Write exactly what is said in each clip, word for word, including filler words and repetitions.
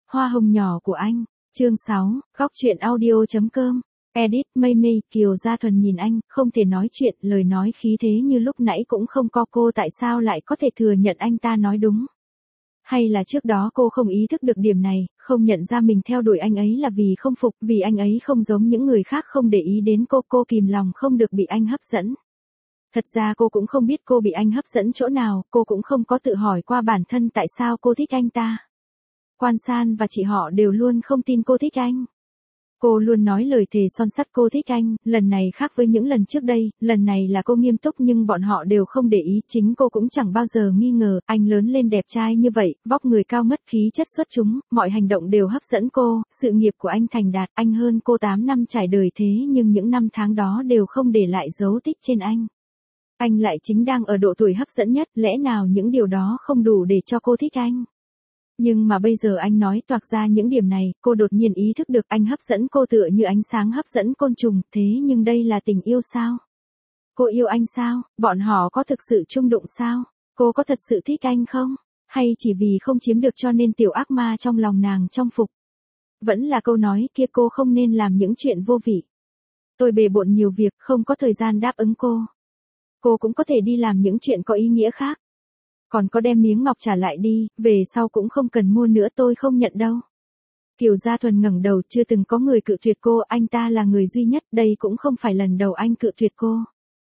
Hoa hồng nhỏ của anh, chương sáu, góc truyện audio.com, edit, mây mây, Kiều Gia Thuần nhìn anh, không thể nói chuyện, lời nói khí thế như lúc nãy cũng không có, cô tại sao lại có thể thừa nhận anh ta nói đúng. Hay là trước đó cô không ý thức được điểm này, không nhận ra mình theo đuổi anh ấy là vì không phục, vì anh ấy không giống những người khác không để ý đến cô, cô kìm lòng không được bị anh hấp dẫn. Thật ra cô cũng không biết cô bị anh hấp dẫn chỗ nào, cô cũng không có tự hỏi qua bản thân tại sao cô thích anh ta. Quan San và chị họ đều luôn không tin cô thích anh. Cô luôn nói lời thề son sắt cô thích anh, lần này khác với những lần trước đây, lần này là cô nghiêm túc nhưng bọn họ đều không để ý, chính cô cũng chẳng bao giờ nghi ngờ, anh lớn lên đẹp trai như vậy, vóc người cao mất khí chất xuất chúng, mọi hành động đều hấp dẫn cô, sự nghiệp của anh thành đạt, anh hơn cô tám năm trải đời thế nhưng những năm tháng đó đều không để lại dấu tích trên anh. Anh lại chính đang ở độ tuổi hấp dẫn nhất, lẽ nào những điều đó không đủ để cho cô thích anh? Nhưng mà bây giờ anh nói toạc ra những điểm này, cô đột nhiên ý thức được anh hấp dẫn cô tựa như ánh sáng hấp dẫn côn trùng, thế nhưng đây là tình yêu sao? Cô yêu anh sao? Bọn họ có thực sự chung đụng sao? Cô có thật sự thích anh không? Hay chỉ vì không chiếm được cho nên tiểu ác ma trong lòng nàng trong phục? Vẫn là câu nói kia, cô không nên làm những chuyện vô vị. Tôi bề bộn nhiều việc, không có thời gian đáp ứng cô. Cô cũng có thể đi làm những chuyện có ý nghĩa khác. Còn có đem miếng ngọc trả lại đi, về sau cũng không cần mua nữa, tôi không nhận đâu. Kiều Gia Thuần ngẩng đầu, chưa từng có người cự tuyệt cô, anh ta là người duy nhất, đây cũng không phải lần đầu anh cự tuyệt cô.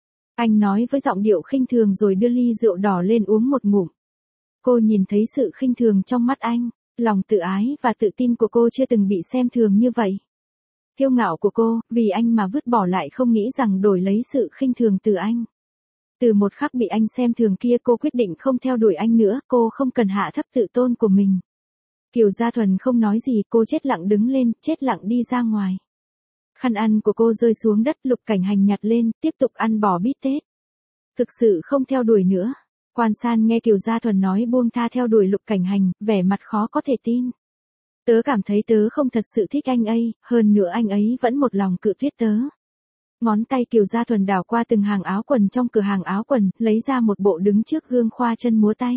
Anh nói với giọng điệu khinh thường rồi đưa ly rượu đỏ lên uống một ngụm. Cô nhìn thấy sự khinh thường trong mắt anh, lòng tự ái và tự tin của cô chưa từng bị xem thường như vậy. Kiêu ngạo của cô, vì anh mà vứt bỏ lại không nghĩ rằng đổi lấy sự khinh thường từ anh. Từ một khắc bị anh xem thường kia cô quyết định không theo đuổi anh nữa, cô không cần hạ thấp tự tôn của mình. Kiều Gia Thuần không nói gì, cô chết lặng đứng lên, chết lặng đi ra ngoài. Khăn ăn của cô rơi xuống đất, Lục Cảnh Hành nhặt lên, tiếp tục ăn bò bít tết. Thực sự không theo đuổi nữa. Quan San nghe Kiều Gia Thuần nói buông tha theo đuổi Lục Cảnh Hành, vẻ mặt khó có thể tin. Tớ cảm thấy tớ không thật sự thích anh ấy, hơn nữa anh ấy vẫn một lòng cự tuyệt tớ. Ngón tay Kiều Gia Thuần đảo qua từng hàng áo quần trong cửa hàng áo quần, lấy ra một bộ đứng trước gương khoa chân múa tay.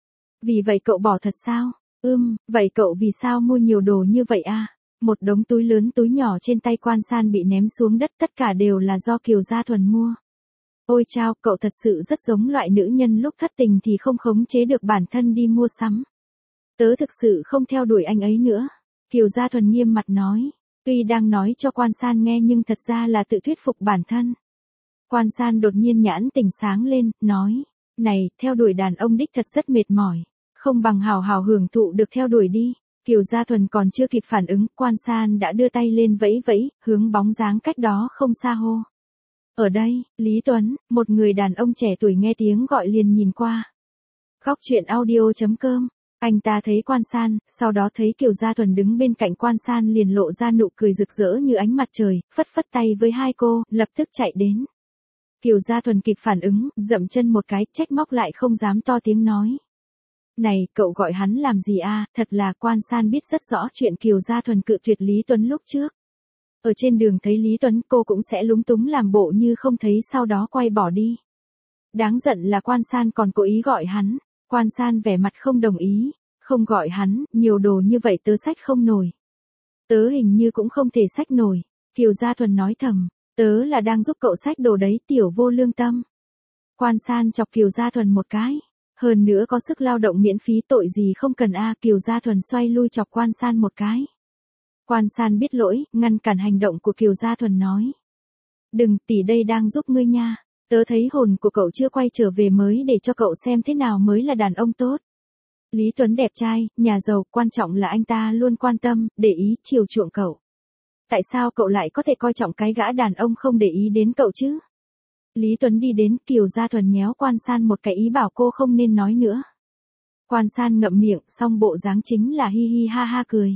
Vì vậy cậu bỏ thật sao? Ưm, vậy cậu vì sao mua nhiều đồ như vậy à? Một đống túi lớn túi nhỏ trên tay Quan San bị ném xuống đất, tất cả đều là do Kiều Gia Thuần mua. Ôi chao, cậu thật sự rất giống loại nữ nhân lúc thất tình thì không khống chế được bản thân đi mua sắm. Tớ thực sự không theo đuổi anh ấy nữa. Kiều Gia Thuần nghiêm mặt nói. Tuy đang nói cho Quan San nghe nhưng thật ra là tự thuyết phục bản thân. Quan San đột nhiên nhãn tỉnh sáng lên, nói, này, theo đuổi đàn ông đích thật rất mệt mỏi, không bằng hào hào hưởng thụ được theo đuổi đi. Kiều Gia Thuần còn chưa kịp phản ứng, Quan San đã đưa tay lên vẫy vẫy, hướng bóng dáng cách đó không xa hô. Ở đây, Lý Tuấn, một người đàn ông trẻ tuổi nghe tiếng gọi liền nhìn qua. Góc truyện audio.com. Anh ta thấy Quan San, sau đó thấy Kiều Gia Thuần đứng bên cạnh Quan San liền lộ ra nụ cười rực rỡ như ánh mặt trời, phất phất tay với hai cô, lập tức chạy đến. Kiều Gia Thuần kịp phản ứng, dậm chân một cái, trách móc lại không dám to tiếng nói. Này, cậu gọi hắn làm gì à, thật là. Quan San biết rất rõ chuyện Kiều Gia Thuần cự tuyệt Lý Tuấn lúc trước. Ở trên đường thấy Lý Tuấn cô cũng sẽ lúng túng làm bộ như không thấy sau đó quay bỏ đi. Đáng giận là Quan San còn cố ý gọi hắn. Quan San vẻ mặt không đồng ý, không gọi hắn, nhiều đồ như vậy tớ xách không nổi. Tớ hình như cũng không thể xách nổi. Kiều Gia Thuần nói thầm, tớ là đang giúp cậu xách đồ đấy, tiểu vô lương tâm. Quan San chọc Kiều Gia Thuần một cái, hơn nữa có sức lao động miễn phí tội gì không cần a. Kiều Gia Thuần xoay lui chọc Quan San một cái. Quan San biết lỗi, ngăn cản hành động của Kiều Gia Thuần nói. Đừng, tỷ đây đang giúp ngươi nha. Tớ thấy hồn của cậu chưa quay trở về mới để cho cậu xem thế nào mới là đàn ông tốt. Lý Tuấn đẹp trai, nhà giàu, quan trọng là anh ta luôn quan tâm, để ý, chiều chuộng cậu. Tại sao cậu lại có thể coi trọng cái gã đàn ông không để ý đến cậu chứ? Lý Tuấn đi đến, Kiều Gia Thuần nhéo Quan San một cái ý bảo cô không nên nói nữa. Quan San ngậm miệng, xong bộ dáng chính là hi hi ha ha cười.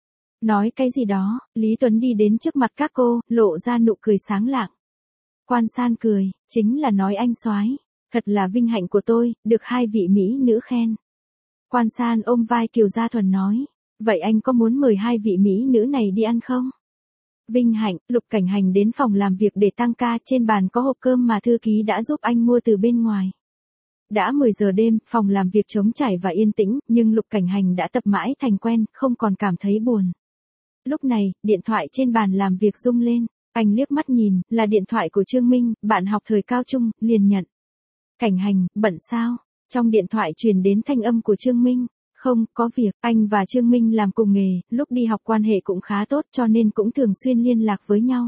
Nói cái gì đó, Lý Tuấn đi đến trước mặt các cô, lộ ra nụ cười sáng lạng. Quan San cười, chính là nói anh soái, thật là vinh hạnh của tôi, được hai vị mỹ nữ khen. Quan San ôm vai Kiều Gia Thuần nói, vậy anh có muốn mời hai vị mỹ nữ này đi ăn không? Vinh hạnh, Lục Cảnh Hành đến phòng làm việc để tăng ca, trên bàn có hộp cơm mà thư ký đã giúp anh mua từ bên ngoài. Đã mười giờ đêm, phòng làm việc trống trải và yên tĩnh, nhưng Lục Cảnh Hành đã tập mãi thành quen, không còn cảm thấy buồn. Lúc này, điện thoại trên bàn làm việc rung lên. Anh liếc mắt nhìn, là điện thoại của Trương Minh, bạn học thời cao trung, liền nhận. Cảnh Hành, bận sao? Trong điện thoại truyền đến thanh âm của Trương Minh. Không, có việc, anh và Trương Minh làm cùng nghề, lúc đi học quan hệ cũng khá tốt cho nên cũng thường xuyên liên lạc với nhau.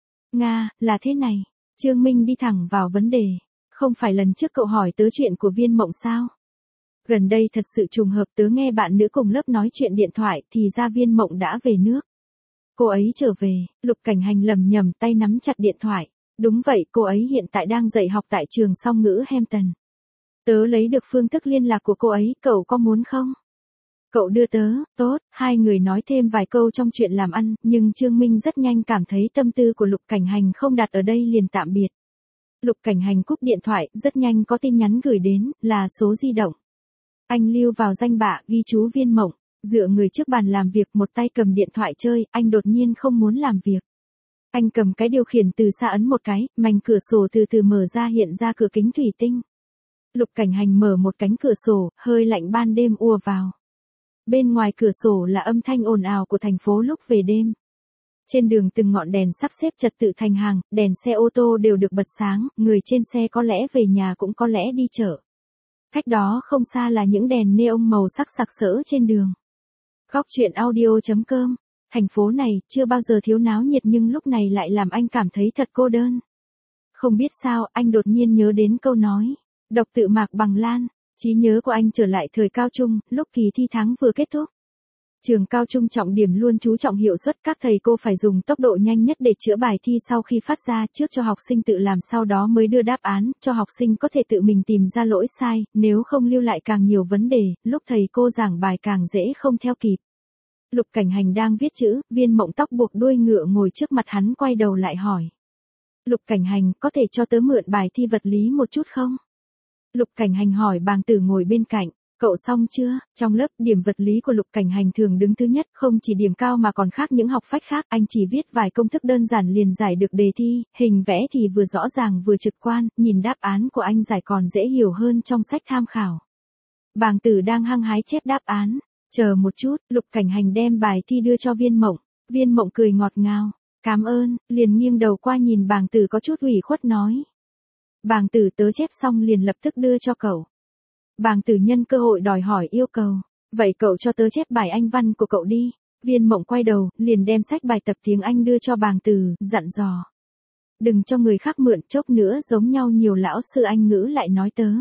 Nga, là thế này. Trương Minh đi thẳng vào vấn đề. Không phải lần trước cậu hỏi tớ chuyện của Viên Mộng sao? Gần đây thật sự trùng hợp tớ nghe bạn nữ cùng lớp nói chuyện điện thoại thì ra Viên Mộng đã về nước. Cô ấy trở về, Lục Cảnh Hành lầm nhầm tay nắm chặt điện thoại. Đúng vậy, cô ấy hiện tại đang dạy học tại trường song ngữ Hampton. Tớ lấy được phương thức liên lạc của cô ấy, cậu có muốn không? Cậu đưa tớ, tốt, hai người nói thêm vài câu trong chuyện làm ăn, nhưng Trương Minh rất nhanh cảm thấy tâm tư của Lục Cảnh Hành không đặt ở đây liền tạm biệt. Lục Cảnh Hành cúp điện thoại, rất nhanh có tin nhắn gửi đến, là số di động. Anh lưu vào danh bạ, ghi chú Viên Mộng, dựa người trước bàn làm việc một tay cầm điện thoại chơi, anh đột nhiên không muốn làm việc. Anh cầm cái điều khiển từ xa ấn một cái, mảnh cửa sổ từ từ mở ra hiện ra cửa kính thủy tinh. Lục Cảnh Hành mở một cánh cửa sổ, hơi lạnh ban đêm ùa vào. Bên ngoài cửa sổ là âm thanh ồn ào của thành phố lúc về đêm. Trên đường từng ngọn đèn sắp xếp trật tự thành hàng, đèn xe ô tô đều được bật sáng, người trên xe có lẽ về nhà cũng có lẽ đi chợ. Cách đó không xa là những đèn neon màu sắc sặc sỡ trên đường. Góc truyện audio chấm com. Thành phố này chưa bao giờ thiếu náo nhiệt nhưng lúc này lại làm anh cảm thấy thật cô đơn. Không biết sao, anh đột nhiên nhớ đến câu nói. Độc tự Mạc Bằng Lan. Trí nhớ của anh trở lại thời cao trung, lúc kỳ thi tháng vừa kết thúc. Trường cao trung trọng điểm luôn chú trọng hiệu suất, các thầy cô phải dùng tốc độ nhanh nhất để chữa bài thi sau khi phát ra, trước cho học sinh tự làm sau đó mới đưa đáp án, cho học sinh có thể tự mình tìm ra lỗi sai, nếu không lưu lại càng nhiều vấn đề, lúc thầy cô giảng bài càng dễ không theo kịp. Lục Cảnh Hành đang viết chữ, Viên Mộng tóc buộc đuôi ngựa ngồi trước mặt hắn quay đầu lại hỏi. Lục Cảnh Hành, có thể cho tớ mượn bài thi vật lý một chút không? Lục Cảnh Hành hỏi Bàng Tử ngồi bên cạnh. Cậu xong chưa? Trong lớp, điểm vật lý của Lục Cảnh Hành thường đứng thứ nhất, không chỉ điểm cao mà còn khác những học phách khác, anh chỉ viết vài công thức đơn giản liền giải được đề thi, hình vẽ thì vừa rõ ràng vừa trực quan, nhìn đáp án của anh giải còn dễ hiểu hơn trong sách tham khảo. Bàng Tử đang hăng hái chép đáp án. Chờ một chút, Lục Cảnh Hành đem bài thi đưa cho Viên Mộng. Viên Mộng cười ngọt ngào. Cảm ơn, liền nghiêng đầu qua nhìn Bàng Tử có chút ủy khuất nói. Bàng Tử, tớ chép xong liền lập tức đưa cho cậu. Bàng Tử nhân cơ hội đòi hỏi yêu cầu. Vậy cậu cho tớ chép bài Anh văn của cậu đi. Viên Mộng quay đầu, liền đem sách bài tập tiếng Anh đưa cho Bàng Tử, dặn dò. Đừng cho người khác mượn, chốc nữa giống nhau nhiều lão sư Anh ngữ lại nói tớ.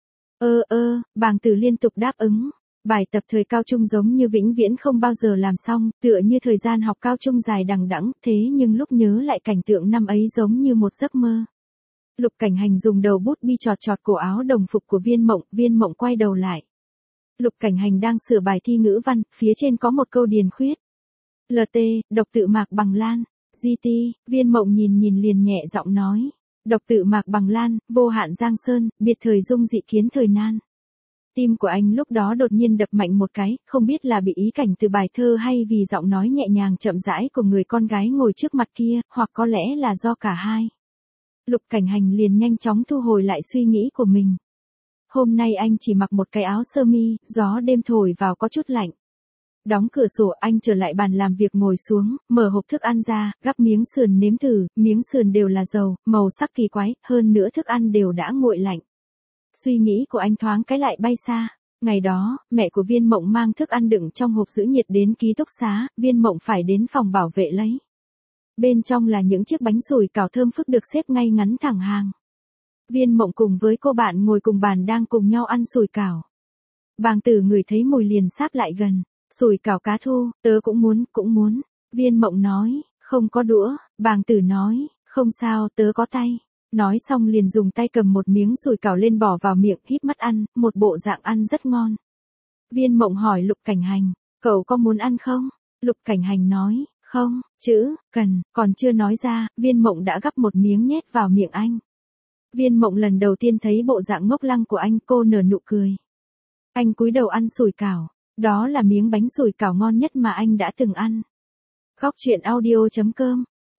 Ơ ơ, Bàng Tử liên tục đáp ứng. Bài tập thời cao trung giống như vĩnh viễn không bao giờ làm xong, tựa như thời gian học cao trung dài đằng đẵng, thế nhưng lúc nhớ lại cảnh tượng năm ấy giống như một giấc mơ. Lục Cảnh Hành dùng đầu bút bi chọt chọt cổ áo đồng phục của Viên Mộng, Viên Mộng quay đầu lại. Lục Cảnh Hành đang sửa bài thi ngữ văn, phía trên có một câu điền khuyết. lờ tê, độc tự Mạc Bằng Lan, giê tê, Viên Mộng nhìn nhìn liền nhẹ giọng nói. Độc tự Mạc Bằng Lan, vô hạn Giang Sơn, biệt thời dung dị kiến thời nan. Tim của anh lúc đó đột nhiên đập mạnh một cái, không biết là bị ý cảnh từ bài thơ hay vì giọng nói nhẹ nhàng chậm rãi của người con gái ngồi trước mặt kia, hoặc có lẽ là do cả hai. Lục Cảnh Hành liền nhanh chóng thu hồi lại suy nghĩ của mình. Hôm nay anh chỉ mặc một cái áo sơ mi, gió đêm thổi vào có chút lạnh. Đóng cửa sổ, anh trở lại bàn làm việc ngồi xuống, mở hộp thức ăn ra, gắp miếng sườn nếm thử, miếng sườn đều là dầu, màu sắc kỳ quái, hơn nữa thức ăn đều đã nguội lạnh. Suy nghĩ của anh thoáng cái lại bay xa. Ngày đó, mẹ của Viên Mộng mang thức ăn đựng trong hộp giữ nhiệt đến ký túc xá, Viên Mộng phải đến phòng bảo vệ lấy. Bên trong là những chiếc bánh sủi cảo thơm phức được xếp ngay ngắn thẳng hàng. Viên Mộng cùng với cô bạn ngồi cùng bàn đang cùng nhau ăn sủi cảo. Bàng Tử ngửi thấy mùi liền sáp lại gần. Sủi cảo cá thu, tớ cũng muốn, cũng muốn. Viên Mộng nói, không có đũa. Bàng Tử nói, không sao, tớ có tay. Nói xong liền dùng tay cầm một miếng sủi cảo lên bỏ vào miệng, híp mắt ăn, một bộ dạng ăn rất ngon. Viên Mộng hỏi Lục Cảnh Hành, cậu có muốn ăn không? Lục Cảnh Hành nói, không, chữ, cần, còn chưa nói ra, Viên Mộng đã gắp một miếng nhét vào miệng anh. Viên Mộng lần đầu tiên thấy bộ dạng ngốc lăng của anh, cô nở nụ cười. Anh cúi đầu ăn sủi cảo, đó là miếng bánh sủi cảo ngon nhất mà anh đã từng ăn. Góc truyện audio chấm com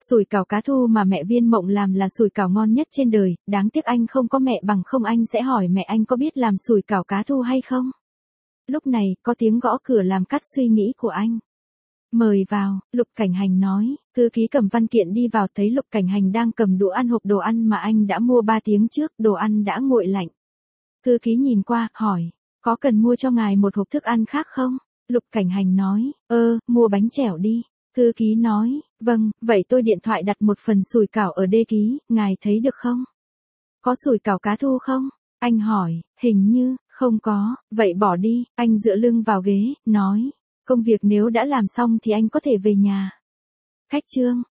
Sủi cảo cá thu mà mẹ Viên Mộng làm là sủi cảo ngon nhất trên đời, đáng tiếc anh không có mẹ, bằng không anh sẽ hỏi mẹ anh có biết làm sủi cảo cá thu hay không. Lúc này, có tiếng gõ cửa làm cắt suy nghĩ của anh. Mời vào, Lục Cảnh Hành nói, thư ký cầm văn kiện đi vào thấy Lục Cảnh Hành đang cầm đũa ăn hộp đồ ăn mà anh đã mua ba tiếng trước, đồ ăn đã nguội lạnh. Thư ký nhìn qua, hỏi, có cần mua cho ngài một hộp thức ăn khác không? Lục Cảnh Hành nói, ơ, mua bánh chẻo đi. Thư ký nói, vâng, vậy tôi điện thoại đặt một phần sủi cảo ở đê ký, ngài thấy được không? Có sủi cảo cá thu không? Anh hỏi, hình như, không có, vậy bỏ đi, anh dựa lưng vào ghế, nói, công việc nếu đã làm xong thì anh có thể về nhà. Khách trương,